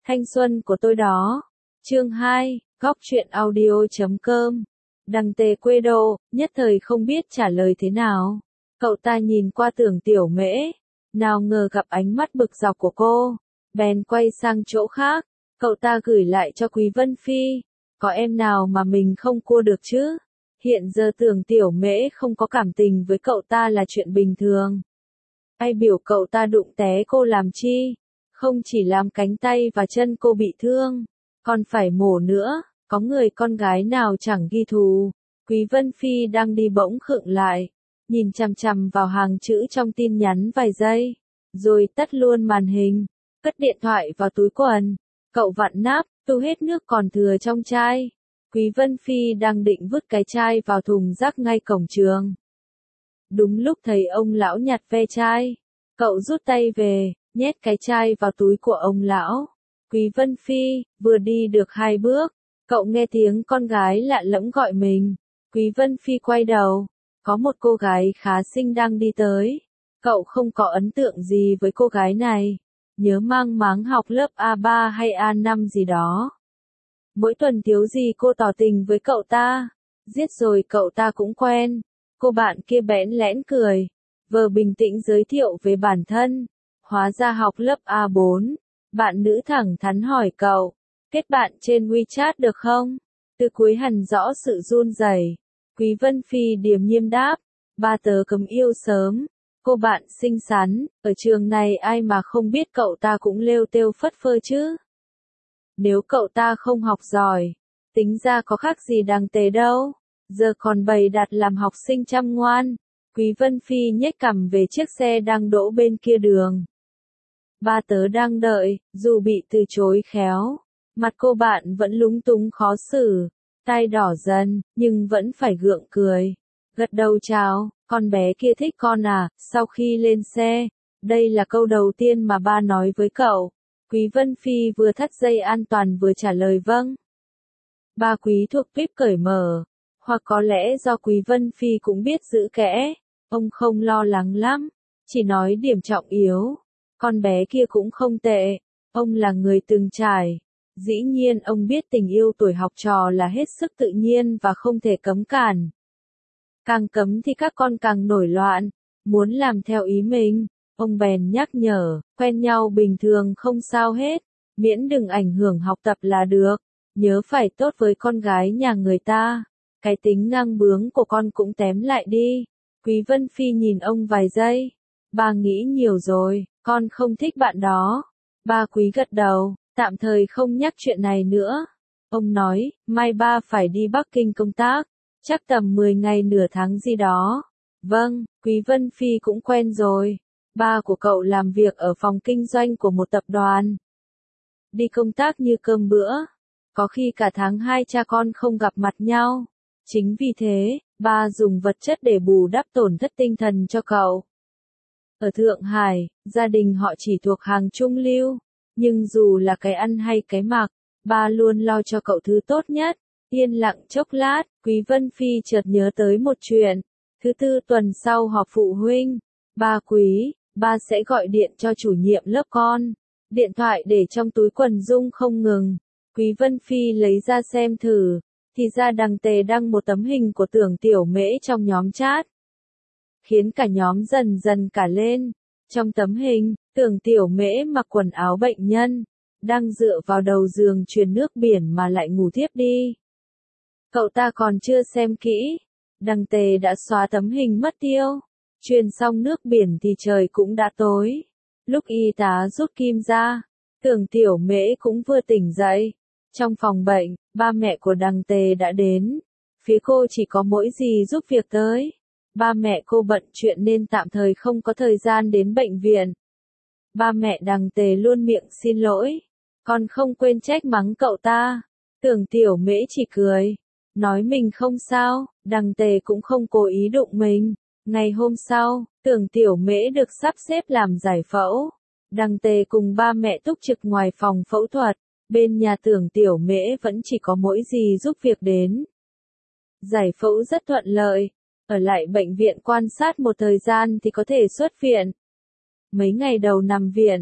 Thanh xuân của tôi đó. Chương 2, Góc truyện audio.com. Đằng Tề quê đô, nhất thời không biết trả lời thế nào. Cậu ta nhìn qua Tưởng Tiểu Mễ, nào ngờ gặp ánh mắt bực dọc của cô, bèn quay sang chỗ khác. Cậu ta gửi lại cho Quý Vân Phi, có em nào mà mình không cua được chứ? Hiện giờ Tưởng Tiểu Mễ không có cảm tình với cậu ta là chuyện bình thường. Ai biểu cậu ta đụng té cô làm chi? Không chỉ làm cánh tay và chân cô bị thương, còn phải mổ nữa, có người con gái nào chẳng ghi thù. Quý Vân Phi đang đi bỗng khựng lại, nhìn chằm chằm vào hàng chữ trong tin nhắn vài giây, rồi tắt luôn màn hình, cất điện thoại vào túi quần. Cậu vặn nắp, tu hết nước còn thừa trong chai. Quý Vân Phi đang định vứt cái chai vào thùng rác ngay cổng trường. Đúng lúc thấy ông lão nhặt ve chai, cậu rút tay về, nhét cái chai vào túi của ông lão. Quý Vân Phi, vừa đi được 2 bước, cậu nghe tiếng con gái lạ lẫm gọi mình. Quý Vân Phi quay đầu, có một cô gái khá xinh đang đi tới. Cậu không có ấn tượng gì với cô gái này, nhớ mang máng học lớp A3 hay A5 gì đó. Mỗi tuần thiếu gì cô tỏ tình với cậu ta, giết rồi cậu ta cũng quen. Cô bạn kia bẽn lẽn cười, vờ bình tĩnh giới thiệu về bản thân. Hóa ra học lớp A4, bạn nữ thẳng thắn hỏi cậu, kết bạn trên WeChat được không? Từ cuối hằn rõ sự run rẩy. Quý Vân Phi điềm nhiên đáp, ba tớ cấm yêu sớm. Cô bạn xinh xắn, ở trường này ai mà không biết cậu ta cũng lêu têu phất phơ chứ. Nếu cậu ta không học giỏi, tính ra có khác gì Đằng Tề đâu, giờ còn bày đặt làm học sinh chăm ngoan. Quý Vân Phi nhếch cằm về chiếc xe đang đỗ bên kia đường. Ba tớ đang đợi, dù bị từ chối khéo, mặt cô bạn vẫn lúng túng khó xử, tai đỏ dần, nhưng vẫn phải gượng cười. Gật đầu chào, con bé kia thích con à? Sau khi lên xe, đây là câu đầu tiên mà ba nói với cậu. Quý Vân Phi vừa thắt dây an toàn vừa trả lời vâng. Ba Quý thuộc tuýp cởi mở, hoặc có lẽ do Quý Vân Phi cũng biết giữ kẽ, ông không lo lắng lắm, chỉ nói điểm trọng yếu. Con bé kia cũng không tệ, ông là người từng trải. Dĩ nhiên ông biết tình yêu tuổi học trò là hết sức tự nhiên và không thể cấm cản. Càng cấm thì các con càng nổi loạn, muốn làm theo ý mình. Ông bèn nhắc nhở, quen nhau bình thường không sao hết, miễn đừng ảnh hưởng học tập là được. Nhớ phải tốt với con gái nhà người ta, cái tính ngang bướng của con cũng tém lại đi. Quý Vân Phi nhìn ông vài giây, ba nghĩ nhiều rồi, con không thích bạn đó. Ba Quý gật đầu, tạm thời không nhắc chuyện này nữa. Ông nói, mai ba phải đi Bắc Kinh công tác, chắc tầm 10 ngày nửa tháng gì đó. Vâng, Quý Vân Phi cũng quen rồi. Ba của cậu làm việc ở phòng kinh doanh của một tập đoàn. Đi công tác như cơm bữa. Có khi cả tháng 2 cha con không gặp mặt nhau. Chính vì thế, ba dùng vật chất để bù đắp tổn thất tinh thần cho cậu. Ở Thượng Hải, gia đình họ chỉ thuộc hàng trung lưu. Nhưng dù là cái ăn hay cái mặc, ba luôn lo cho cậu thứ tốt nhất. Yên lặng chốc lát, Quý Vân Phi chợt nhớ tới một chuyện. Thứ tư tuần sau họp phụ huynh. Ba Quý, ba sẽ gọi điện cho chủ nhiệm lớp con. Điện thoại để trong túi quần rung không ngừng. Quý Vân Phi lấy ra xem thử, thì ra Đằng Tề đăng một tấm hình của Tưởng Tiểu Mễ trong nhóm chat. Khiến cả nhóm dần dần cả lên. Trong tấm hình, Tưởng Tiểu Mễ mặc quần áo bệnh nhân, đang dựa vào đầu giường truyền nước biển mà lại ngủ thiếp đi. Cậu ta còn chưa xem kỹ, Đằng Tề đã xóa tấm hình mất tiêu. Truyền xong nước biển thì trời cũng đã tối. Lúc y tá rút kim ra, Tưởng Tiểu Mễ cũng vừa tỉnh dậy. Trong phòng bệnh, ba mẹ của Đằng Tề đã đến. Phía cô chỉ có mỗi dì giúp việc tới. Ba mẹ cô bận chuyện nên tạm thời không có thời gian đến bệnh viện. Ba mẹ Đằng Tề luôn miệng xin lỗi, còn không quên trách mắng cậu ta. Tưởng Tiểu Mễ chỉ cười, nói mình không sao, Đằng Tề cũng không cố ý đụng mình. Ngày hôm sau, Tưởng Tiểu Mễ được sắp xếp làm giải phẫu. Đằng Tề cùng ba mẹ túc trực ngoài phòng phẫu thuật. Bên nhà Tưởng Tiểu Mễ vẫn chỉ có mỗi dì giúp việc đến. Giải phẫu rất thuận lợi. Ở lại bệnh viện quan sát một thời gian thì có thể xuất viện. Mấy ngày đầu nằm viện,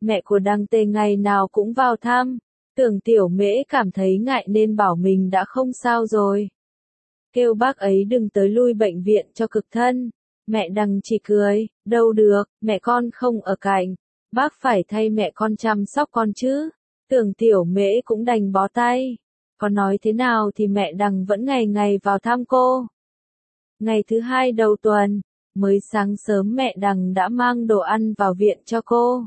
Mẹ của Đăng Tê ngày nào cũng vào thăm. Tưởng Tiểu Mễ cảm thấy ngại nên bảo mình đã không sao rồi. Kêu bác ấy đừng tới lui bệnh viện cho cực thân. Mẹ Đăng chỉ cười, đâu được, mẹ con không ở cạnh. Bác phải thay mẹ con chăm sóc con chứ. Tưởng Tiểu Mễ cũng đành bó tay. Có nói thế nào thì mẹ Đăng vẫn ngày ngày vào thăm cô. Ngày thứ 2 đầu tuần, mới sáng sớm mẹ Đăng đã mang đồ ăn vào viện cho cô.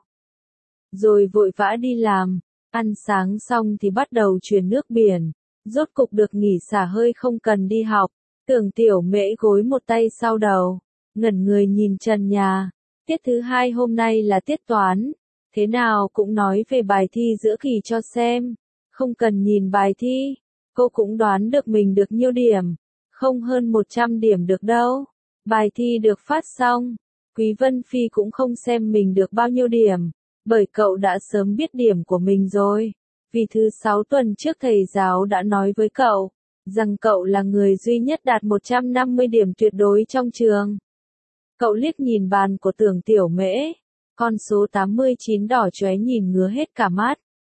Rồi vội vã đi làm, ăn sáng xong thì bắt đầu chuyển nước biển. Rốt cục được nghỉ xả hơi không cần đi học. Tưởng Tiểu Mễ gối một tay sau đầu, ngẩn người nhìn trần nhà. Tiết thứ 2 hôm nay là tiết toán. Thế nào cũng nói về bài thi giữa kỳ cho xem. Không cần nhìn bài thi, cô cũng đoán được mình được nhiêu điểm. Không hơn 100 điểm được đâu. Bài thi được phát xong, Quý Vân Phi cũng không xem mình được bao nhiêu điểm, bởi cậu đã sớm biết điểm của mình rồi. Vì thứ 6 tuần trước thầy giáo đã nói với cậu, rằng cậu là người duy nhất đạt 150 điểm tuyệt đối trong trường. Cậu liếc nhìn bàn của Tưởng Tiểu Mễ, con số 89 đỏ chóe nhìn ngứa hết cả mắt.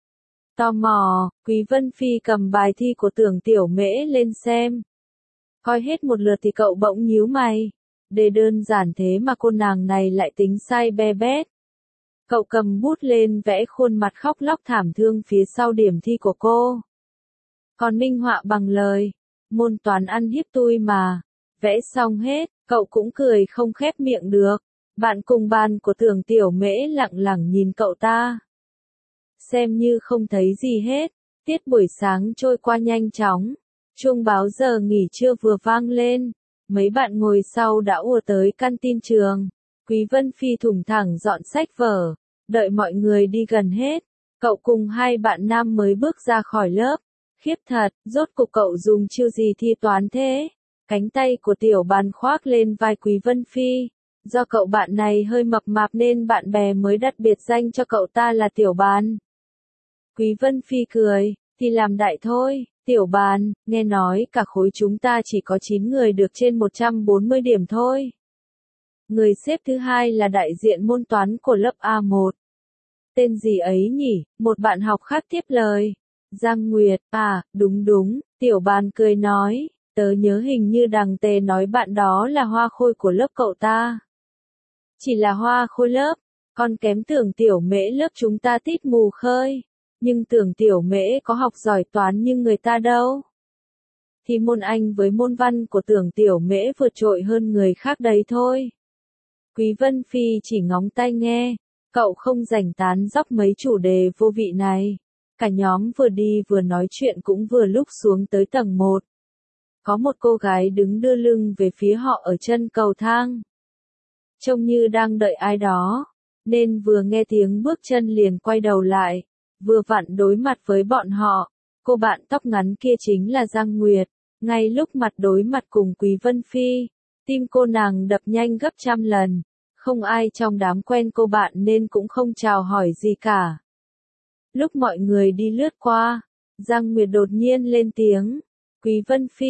Tò mò, Quý Vân Phi cầm bài thi của Tưởng Tiểu Mễ lên xem. Coi hết một lượt thì cậu bỗng nhíu mày. Đề đơn giản thế mà cô nàng này lại tính sai be bét. Cậu cầm bút lên vẽ khuôn mặt khóc lóc thảm thương phía sau điểm thi của cô. Còn minh họa bằng lời, môn toán ăn hiếp tui mà. Vẽ xong hết, cậu cũng cười không khép miệng được. Bạn cùng bàn của Tưởng Tiểu Mễ lặng lặng nhìn cậu ta. Xem như không thấy gì hết. Tiết buổi sáng trôi qua nhanh chóng. Chuông báo giờ nghỉ trưa vừa vang lên. Mấy bạn ngồi sau đã ùa tới canteen trường. Quý Vân Phi thủng thẳng dọn sách vở. Đợi mọi người đi gần hết. Cậu cùng hai bạn nam mới bước ra khỏi lớp. Khiếp thật, rốt cục cậu dùng chiêu gì thi toán thế? Cánh tay của Tiểu Bàn khoác lên vai Quý Vân Phi. Do cậu bạn này hơi mập mạp nên bạn bè mới đặt biệt danh cho cậu ta là Tiểu Bàn. Quý Vân Phi cười, thì làm đại thôi. Tiểu Bàn, nghe nói cả khối chúng ta chỉ có 9 người được trên 140 điểm thôi. Người xếp thứ 2 là đại diện môn toán của lớp A1. Tên gì ấy nhỉ? Một bạn học khác tiếp lời. Giang Nguyệt, à, đúng đúng, Tiểu Bàn cười nói, tớ nhớ hình như Đằng Tề nói bạn đó là hoa khôi của lớp cậu ta. Chỉ là hoa khôi lớp, còn kém Tưởng Tiểu Mễ lớp chúng ta tít mù khơi. Nhưng Tưởng Tiểu Mễ có học giỏi toán như người ta đâu. Thì môn Anh với môn Văn của Tưởng Tiểu Mễ vượt trội hơn người khác đấy thôi. Quý Vân Phi chỉ ngóng tai nghe, cậu không rảnh tán dóc mấy chủ đề vô vị này. Cả nhóm vừa đi vừa nói chuyện cũng vừa lúc xuống tới tầng 1. Có một cô gái đứng đưa lưng về phía họ ở chân cầu thang. Trông như đang đợi ai đó, nên vừa nghe tiếng bước chân liền quay đầu lại. Vừa vặn đối mặt với bọn họ, cô bạn tóc ngắn kia chính là Giang Nguyệt. Ngay lúc mặt đối mặt cùng Quý Vân Phi, tim cô nàng đập nhanh gấp trăm lần. Không ai trong đám quen cô bạn nên cũng không chào hỏi gì cả. Lúc mọi người đi lướt qua, Giang Nguyệt đột nhiên lên tiếng. Quý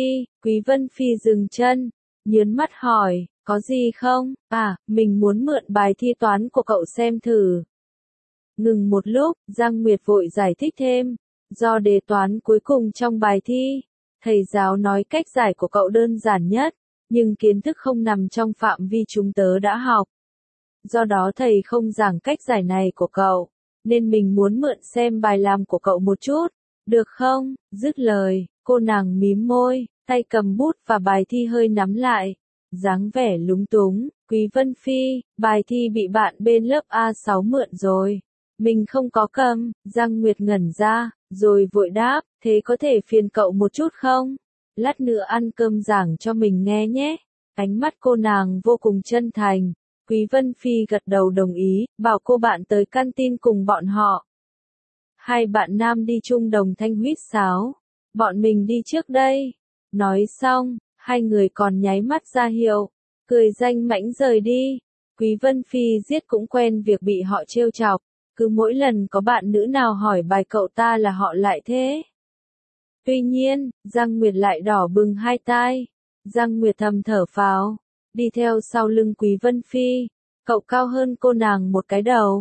Vân Phi dừng chân, nhớn mắt hỏi, có gì không? À, mình muốn mượn bài thi toán của cậu xem thử. Ngừng một lúc, Giang Nguyệt vội giải thích thêm. Do đề toán cuối cùng trong bài thi, thầy giáo nói cách giải của cậu đơn giản nhất, nhưng kiến thức không nằm trong phạm vi chúng tớ đã học. Do đó thầy không giảng cách giải này của cậu, nên mình muốn mượn xem bài làm của cậu một chút, được không? Dứt lời, cô nàng mím môi, tay cầm bút và bài thi hơi nắm lại, dáng vẻ lúng túng. Quý Vân Phi, bài thi bị bạn bên lớp A6 mượn rồi. Mình không có cầm. Giang Nguyệt ngẩn ra, rồi vội đáp, thế có thể phiền cậu một chút không? Lát nữa ăn cơm giảng cho mình nghe nhé. Ánh mắt cô nàng vô cùng chân thành. Quý Vân Phi gật đầu đồng ý, bảo cô bạn tới canteen cùng bọn họ. Hai bạn nam đi chung đồng thanh huýt sáo. Bọn mình đi trước đây. Nói xong, hai người còn nháy mắt ra hiệu, cười danh mãnh rời đi. Quý Vân Phi giết cũng quen việc bị họ trêu chọc. Cứ mỗi lần có bạn nữ nào hỏi bài cậu ta là họ lại thế. Tuy nhiên, Giang Nguyệt lại đỏ bừng hai tai. Giang Nguyệt thầm thở phào, đi theo sau lưng Quý Vân Phi. Cậu cao hơn cô nàng một cái đầu.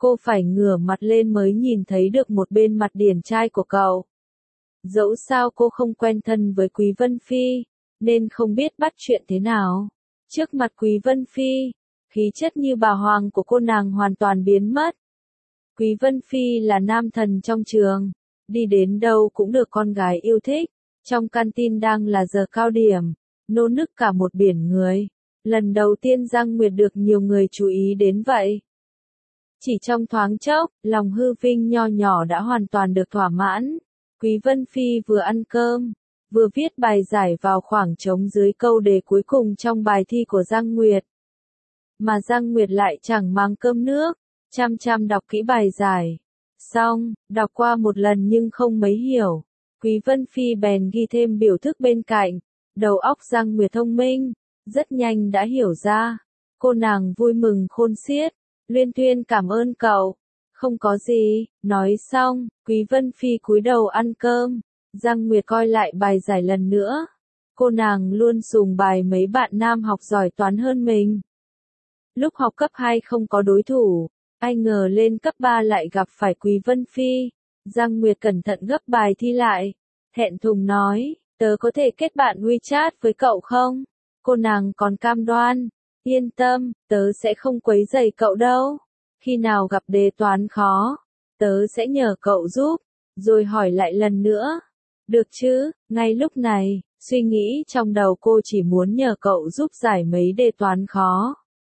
Cô phải ngửa mặt lên mới nhìn thấy được một bên mặt điển trai của cậu. Dẫu sao cô không quen thân với Quý Vân Phi, nên không biết bắt chuyện thế nào. Trước mặt Quý Vân Phi, khí chất như bà hoàng của cô nàng hoàn toàn biến mất. Quý Vân Phi là nam thần trong trường, đi đến đâu cũng được con gái yêu thích. Trong canteen đang là giờ cao điểm, nô nức cả một biển người. Lần đầu tiên Giang Nguyệt được nhiều người chú ý đến vậy. Chỉ trong thoáng chốc, lòng hư vinh nho nhỏ đã hoàn toàn được thỏa mãn. Quý Vân Phi vừa ăn cơm, vừa viết bài giải vào khoảng trống dưới câu đề cuối cùng trong bài thi của Giang Nguyệt. Mà Giang Nguyệt lại chẳng mang cơm nước, chăm chăm đọc kỹ bài giải. Xong, đọc qua một lần nhưng không mấy hiểu. Quý Vân Phi bèn ghi thêm biểu thức bên cạnh. Đầu óc Giang Nguyệt thông minh, rất nhanh đã hiểu ra. Cô nàng vui mừng khôn xiết, luyên thuyên cảm ơn cậu. Không có gì, nói xong, Quý Vân Phi cúi đầu ăn cơm. Giang Nguyệt coi lại bài giải lần nữa. Cô nàng luôn sùng bài mấy bạn nam học giỏi toán hơn mình. Lúc học cấp 2 không có đối thủ, ai ngờ lên cấp 3 lại gặp phải Quý Vân Phi. Giang Nguyệt cẩn thận gấp bài thi lại, thẹn thùng nói, tớ có thể kết bạn WeChat với cậu không? Cô nàng còn cam đoan, yên tâm, tớ sẽ không quấy rầy cậu đâu. Khi nào gặp đề toán khó, tớ sẽ nhờ cậu giúp, rồi hỏi lại lần nữa. Được chứ? Ngay lúc này, suy nghĩ trong đầu cô chỉ muốn nhờ cậu giúp giải mấy đề toán khó.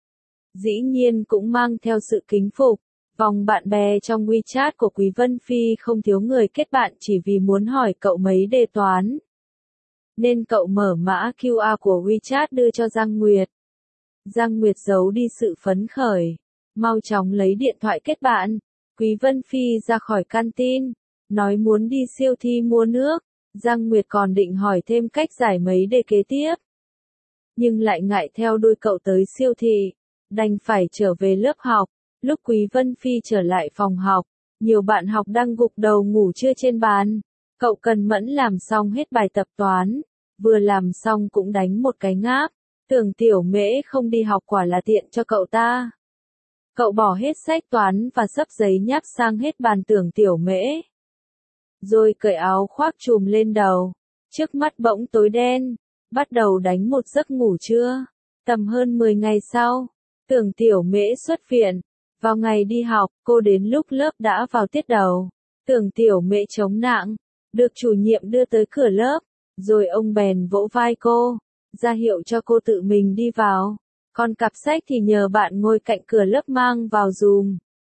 Dĩ nhiên cũng mang theo sự kính phục. Vòng bạn bè trong WeChat của Quý Vân Phi không thiếu người kết bạn chỉ vì muốn hỏi cậu mấy đề toán. Nên cậu mở mã QR của WeChat đưa cho Giang Nguyệt. Giang Nguyệt giấu đi sự phấn khởi, mau chóng lấy điện thoại kết bạn. Quý Vân Phi ra khỏi canteen, nói muốn đi siêu thị mua nước. Giang Nguyệt còn định hỏi thêm cách giải mấy đề kế tiếp, nhưng lại ngại theo đuôi cậu tới siêu thị, đành phải trở về lớp học. Lúc Quý Vân Phi trở lại phòng học, nhiều bạn học đang gục đầu ngủ trưa trên bàn. Cậu cần mẫn làm xong hết bài tập toán, vừa làm xong cũng đánh một cái ngáp. Tưởng Tiểu Mễ không đi học quả là tiện cho cậu ta. Cậu bỏ hết sách toán và xấp giấy nháp sang hết bàn Tưởng Tiểu Mễ. Rồi cởi áo khoác trùm lên đầu. Trước mắt bỗng tối đen, bắt đầu đánh một giấc ngủ trưa. Tầm hơn 10 ngày sau, Tưởng Tiểu Mễ xuất viện. Vào ngày đi học, cô đến lúc lớp đã vào tiết đầu. Tưởng Tiểu Mễ chống nạng, được chủ nhiệm đưa tới cửa lớp, rồi ông bèn vỗ vai cô, ra hiệu cho cô tự mình đi vào. Còn cặp sách thì nhờ bạn ngồi cạnh cửa lớp mang vào dùm.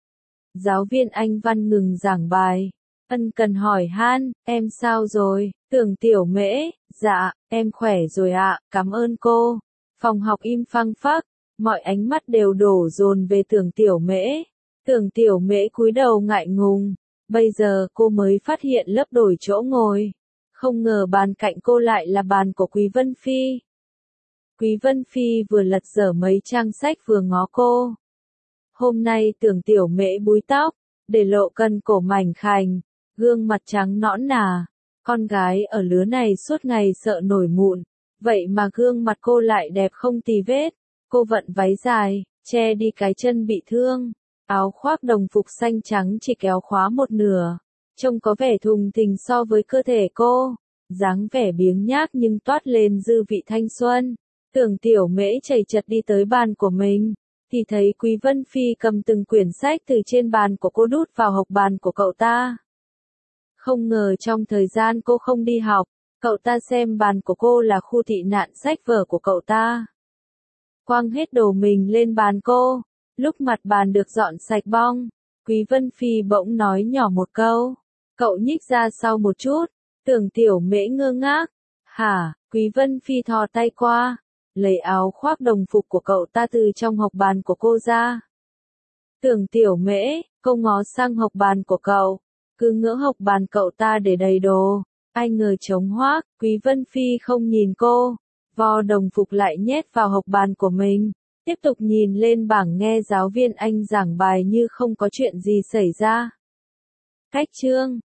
Giáo viên Anh văn ngừng giảng bài, ân cần hỏi han, em sao rồi? Tưởng Tiểu Mễ, dạ, em khỏe rồi ạ, cảm ơn cô. Phòng học im phăng phắc. Mọi ánh mắt đều đổ dồn về Tưởng Tiểu Mễ. Tưởng Tiểu Mễ cúi đầu ngại ngùng. Bây giờ cô mới phát hiện lớp đổi chỗ ngồi. Không ngờ bàn cạnh cô lại là bàn của Quý Vân Phi. Quý Vân Phi vừa lật dở mấy trang sách vừa ngó cô. Hôm nay Tưởng Tiểu Mễ búi tóc, để lộ cân cổ mảnh khảnh, gương mặt trắng nõn nà. Con gái ở lứa này suốt ngày sợ nổi mụn, vậy mà gương mặt cô lại đẹp không tì vết. Cô vận váy dài, che đi cái chân bị thương. Áo khoác đồng phục xanh trắng chỉ kéo khóa một nửa. Trông có vẻ thùng thình so với cơ thể cô. Dáng vẻ biếng nhác nhưng toát lên dư vị thanh xuân. Tưởng Tiểu Mễ chầy chật đi tới bàn của mình, thì thấy Quý Vân Phi cầm từng quyển sách từ trên bàn của cô đút vào hộc bàn của cậu ta. Không ngờ trong thời gian cô không đi học, cậu ta xem bàn của cô là khu tị nạn sách vở của cậu ta. Quăng hết đồ mình lên bàn cô. Lúc mặt bàn được dọn sạch bong, Quý Vân Phi bỗng nói nhỏ một câu. Cậu nhích ra sau một chút. Tưởng Tiểu Mễ ngơ ngác. Hả? Quý Vân Phi thò tay qua, lấy áo khoác đồng phục của cậu ta từ trong hộc bàn của cô ra. Tưởng Tiểu Mễ, cô ngó sang hộc bàn của cậu, cứ ngỡ hộc bàn cậu ta để đầy đồ. Ai ngờ trống hoác. Quý Vân Phi không nhìn cô, vò đồng phục lại nhét vào hộc bàn của mình, tiếp tục nhìn lên bảng nghe giáo viên Anh giảng bài như không có chuyện gì xảy ra. Cách chương